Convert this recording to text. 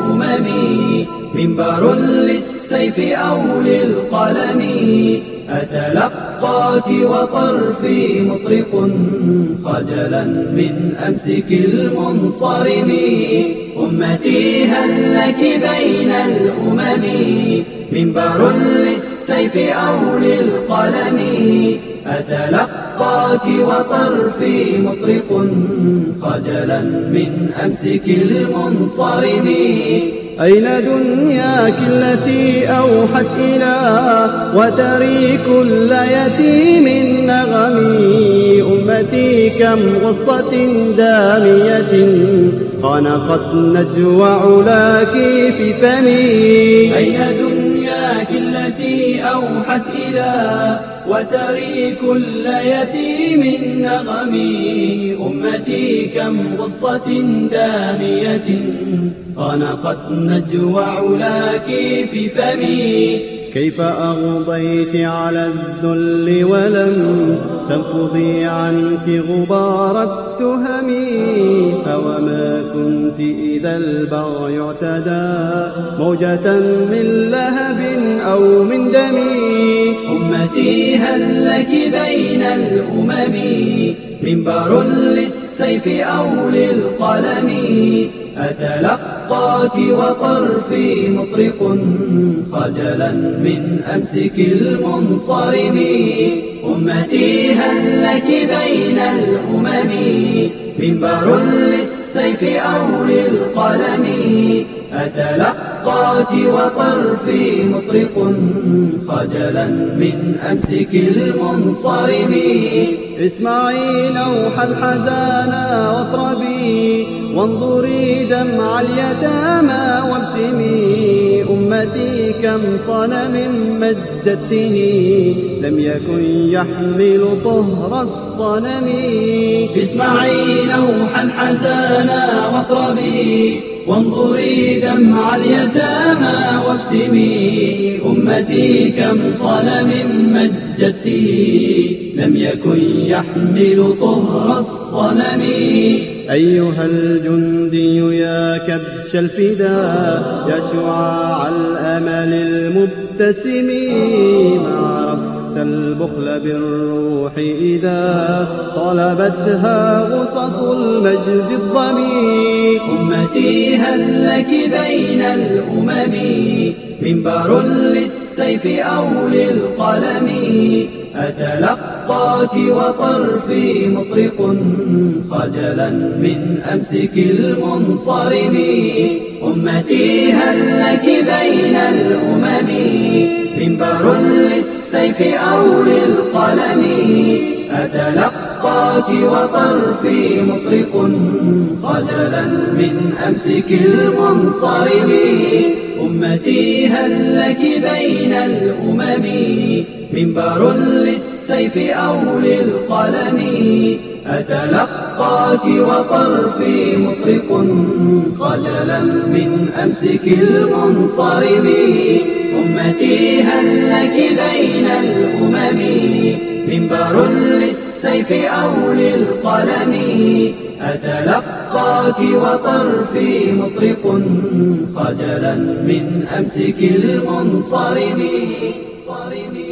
منبر للسيف أو للقلم، أتلقاك وطرفي مطرق خجلا من أمسك المنصرم. أمتي هل لك بين الأمم منبر للسيف أو للقلم، أتلقاك وطرفي مطرق خجلا من أمسك المنصرم. أين دنياك التي أوحت إلى وتري كل يتيم نغمي؟ أمتي كم غصة دامية خنقت نجوى علاك في فمي. أين دنياك التي أوحت إلى وتري كل يتيم نغمي؟ أمتي كم غصة دامية خنقت نجوى علاك في فمي. كيف أغضيت على الذل ولم تنفضي عنك غبار التهم؟ فوما كنت إذا البغي اعتدى موجة من لهب أو من دم. أمتي هل لك بين الأمم منبر للسيف أو للقلم، أتلقاك وطرفي مطرق خجلا من أمسك المنصرم. أمتي هل لك بين الأمم منبر للسيف أو للقلم، أتلقاك وطرفي مطرق خجلا من أمسك المنصرم. اسمعي نوح الحزان واطربي وانظري دمع اليتامى وابسمي. أمتي كم صنم مجدته لم يكن يحمل طهر الصنم. اسمعي نوح الحزان واطربي وانظري دمع اليتامى وابسمي. أمتي كم صنم مجدته لم يكن يحمل طهر الصنم. أيها الجندي يا كبش الفداء يا شعاع الأمل المبتسم، ما عرفت البخل بالروح إذا طلبتها غصص المجد الضمي. أمتي هل لك بين الأمم منبر للسيف أو للقلم، أتلقاك وطرفي مطرق خجلا من أمسك المنصرم. أمتي هل لك بين الأمم منبر للسيف أو للقلم، أتلقاك وطرفي مطرق خجلا من أمسك المنصرم. أمتي هل لك بين الأمم منبر للسيف أو للقلم، أتلقاك وطرفي مطرق خجلا من أمسك المنصرم. أمتي هل لك بين الأمم منبر للسيف أو للقلم، أتلقاك وطرفي مطرق خجلا من أمسك المنصرم.